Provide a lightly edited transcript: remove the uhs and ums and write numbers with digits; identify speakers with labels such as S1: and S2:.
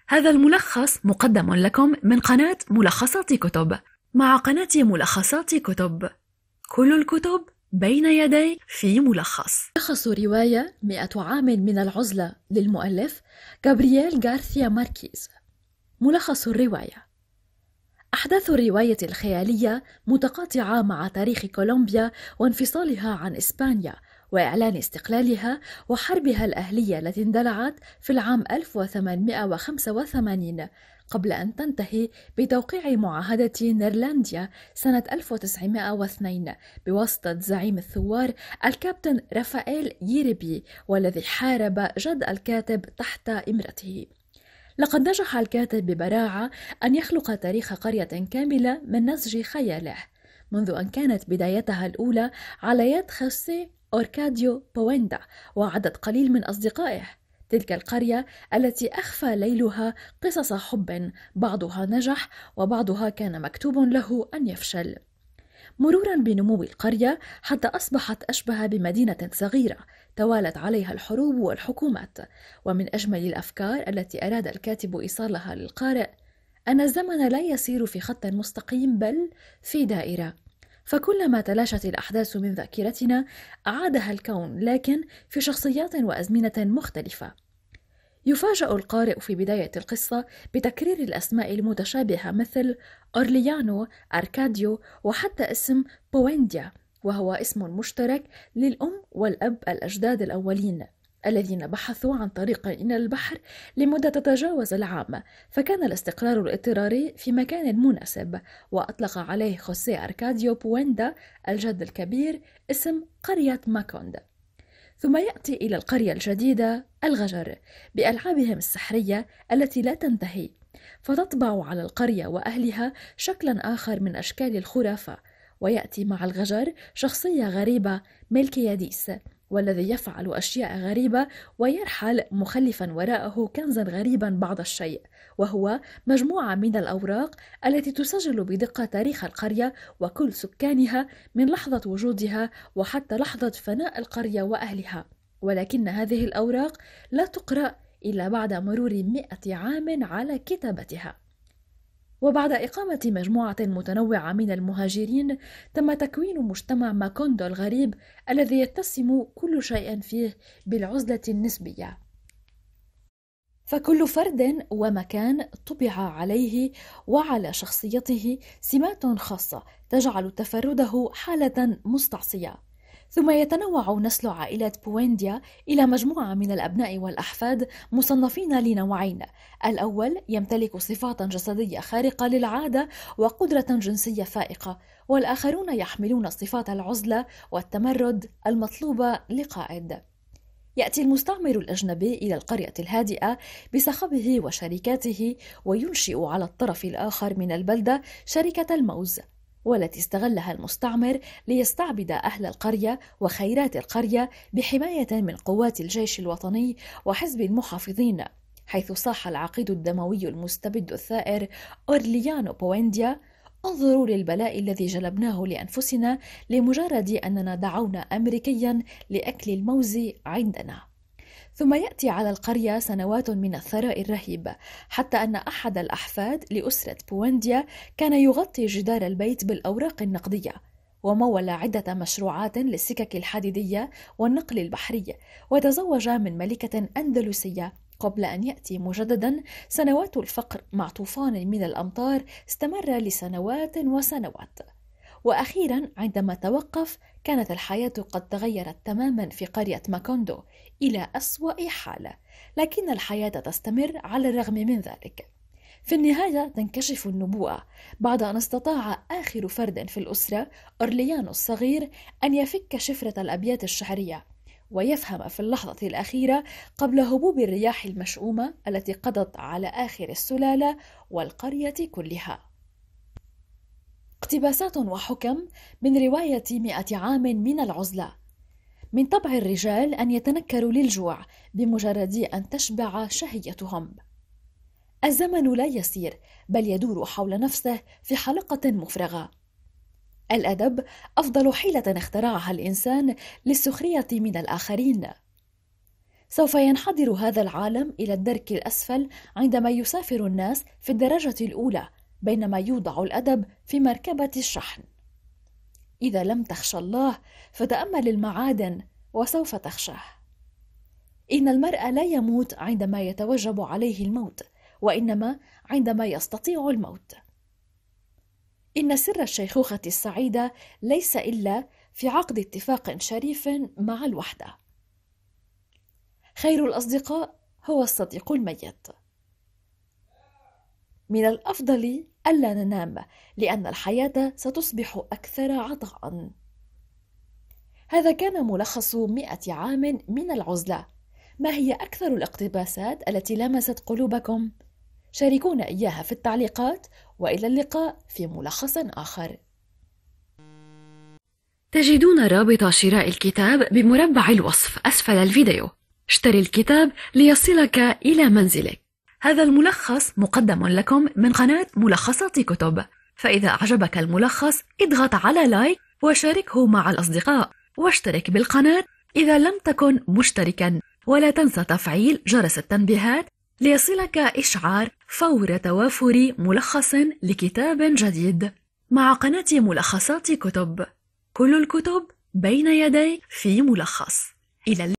S1: هذا الملخص مقدم لكم من قناة ملخصات كتب. مع قناة ملخصات كتب، كل الكتب بين يدي في ملخص.
S2: ملخص رواية 100 عام من العزلة للمؤلف غابرييل غارثيا ماركيز. ملخص الرواية: أحداث الرواية الخيالية متقاطعة مع تاريخ كولومبيا وانفصالها عن إسبانيا وإعلان استقلالها وحربها الأهلية التي اندلعت في العام 1885 قبل أن تنتهي بتوقيع معاهدة نيرلانديا سنة 1902 بواسطة زعيم الثوار الكابتن رافائيل ييربي، والذي حارب جد الكاتب تحت إمرته. لقد نجح الكاتب ببراعة أن يخلق تاريخ قرية كاملة من نسج خياله، منذ أن كانت بدايتها الأولى على يد خوسيه أوركاديو بويندا وعدد قليل من أصدقائه. تلك القرية التي أخفى ليلها قصص حب، بعضها نجح وبعضها كان مكتوب له أن يفشل، مرورا بنمو القرية حتى أصبحت أشبه بمدينة صغيرة توالت عليها الحروب والحكومات. ومن أجمل الأفكار التي أراد الكاتب إيصالها للقارئ أن الزمن لا يسير في خط مستقيم بل في دائرة، فكلما تلاشت الأحداث من ذاكرتنا أعادها الكون، لكن في شخصيات وأزمنة مختلفة. يفاجأ القارئ في بداية القصة بتكرير الأسماء المتشابهة مثل أورليانو، أركاديو، وحتى اسم بوينديا، وهو اسم مشترك للأم والأب الأجداد الأولين الذين بحثوا عن طريق إلى البحر لمدة تتجاوز العام، فكان الاستقرار الاضطراري في مكان مناسب، وأطلق عليه خوسيه أركاديو بويندا الجد الكبير اسم قرية ماكوند. ثم يأتي إلى القرية الجديدة الغجر بألعابهم السحرية التي لا تنتهي، فتطبع على القرية وأهلها شكلا آخر من أشكال الخرافة. ويأتي مع الغجر شخصية غريبة، ميلكياديس، والذي يفعل أشياء غريبة ويرحل مخلفا وراءه كنزا غريبا بعض الشيء، وهو مجموعة من الأوراق التي تسجل بدقة تاريخ القرية وكل سكانها من لحظة وجودها وحتى لحظة فناء القرية وأهلها. ولكن هذه الأوراق لا تقرأ إلا بعد مرور 100 عام على كتابتها. وبعد إقامة مجموعة متنوعة من المهاجرين، تم تكوين مجتمع ماكوندو الغريب الذي يتسم كل شيء فيه بالعزلة النسبية، فكل فرد ومكان طبع عليه وعلى شخصيته سمات خاصة تجعل تفرده حالة مستعصية. ثم يتنوع نسل عائلة بوينديا إلى مجموعة من الأبناء والأحفاد مصنفين لنوعين: الأول يمتلك صفات جسدية خارقة للعادة وقدرة جنسية فائقة، والآخرون يحملون صفات العزلة والتمرد المطلوبة لقائد. يأتي المستعمر الأجنبي إلى القرية الهادئة بصخبه وشركاته وينشئ على الطرف الآخر من البلدة شركة الموز، والتي استغلها المستعمر ليستعبد أهل القرية وخيرات القرية بحماية من قوات الجيش الوطني وحزب المحافظين، حيث صاح العقيد الدموي المستبد الثائر أورليانو بوينديا: انظروا للبلاء الذي جلبناه لأنفسنا لمجرد أننا دعونا أمريكيا لأكل الموز عندنا. ثم يأتي على القرية سنوات من الثراء الرهيب، حتى أن أحد الأحفاد لأسرة بوينديا كان يغطي جدار البيت بالأوراق النقدية، ومول عدة مشروعات للسكك الحديدية والنقل البحري، وتزوج من ملكة أندلسية، قبل أن يأتي مجددا سنوات الفقر مع طوفان من الأمطار استمر لسنوات وسنوات. وأخيرا عندما توقف كانت الحياة قد تغيرت تماما في قرية ماكوندو إلى أسوأ حالة، لكن الحياة تستمر على الرغم من ذلك. في النهاية تنكشف النبوءة بعد أن استطاع آخر فرد في الأسرة، أورليانو الصغير، أن يفك شفرة الأبيات الشعرية ويفهم في اللحظة الأخيرة قبل هبوب الرياح المشؤومة التي قضت على آخر السلالة والقرية كلها. اقتباسات وحكم من رواية 100 عام من العزلة. من طبع الرجال أن يتنكروا للجوع بمجرد أن تشبع شهيتهم. الزمن لا يسير بل يدور حول نفسه في حلقة مفرغة. الأدب أفضل حيلة اخترعها الإنسان للسخرية من الآخرين. سوف ينحدر هذا العالم إلى الدرك الأسفل عندما يسافر الناس في الدرجة الأولى، بينما يوضع الأدب في مركبة الشحن. إذا لم تخشى الله فتأمل المعادن وسوف تخشاه. إن المرء لا يموت عندما يتوجب عليه الموت، وإنما عندما يستطيع الموت. إن سر الشيخوخة السعيدة ليس إلا في عقد اتفاق شريف مع الوحدة. خير الأصدقاء هو الصديق الميت. من الأفضل ألا ننام، لأن الحياة ستصبح أكثر عطاء. هذا كان ملخص 100 عام من العزلة. ما هي أكثر الاقتباسات التي لمست قلوبكم؟ شاركونا إياها في التعليقات، وإلى اللقاء في ملخص آخر.
S1: تجدون رابط شراء الكتاب بمربع الوصف أسفل الفيديو. اشتري الكتاب ليصلك إلى منزلك. هذا الملخص مقدم لكم من قناة ملخصات كتب، فإذا أعجبك الملخص اضغط على لايك وشاركه مع الأصدقاء، واشترك بالقناة إذا لم تكن مشتركا، ولا تنسى تفعيل جرس التنبيهات ليصلك إشعار فور توافر ملخص لكتاب جديد. مع قناة ملخصات كتب، كل الكتب بين يديك في ملخص. إلى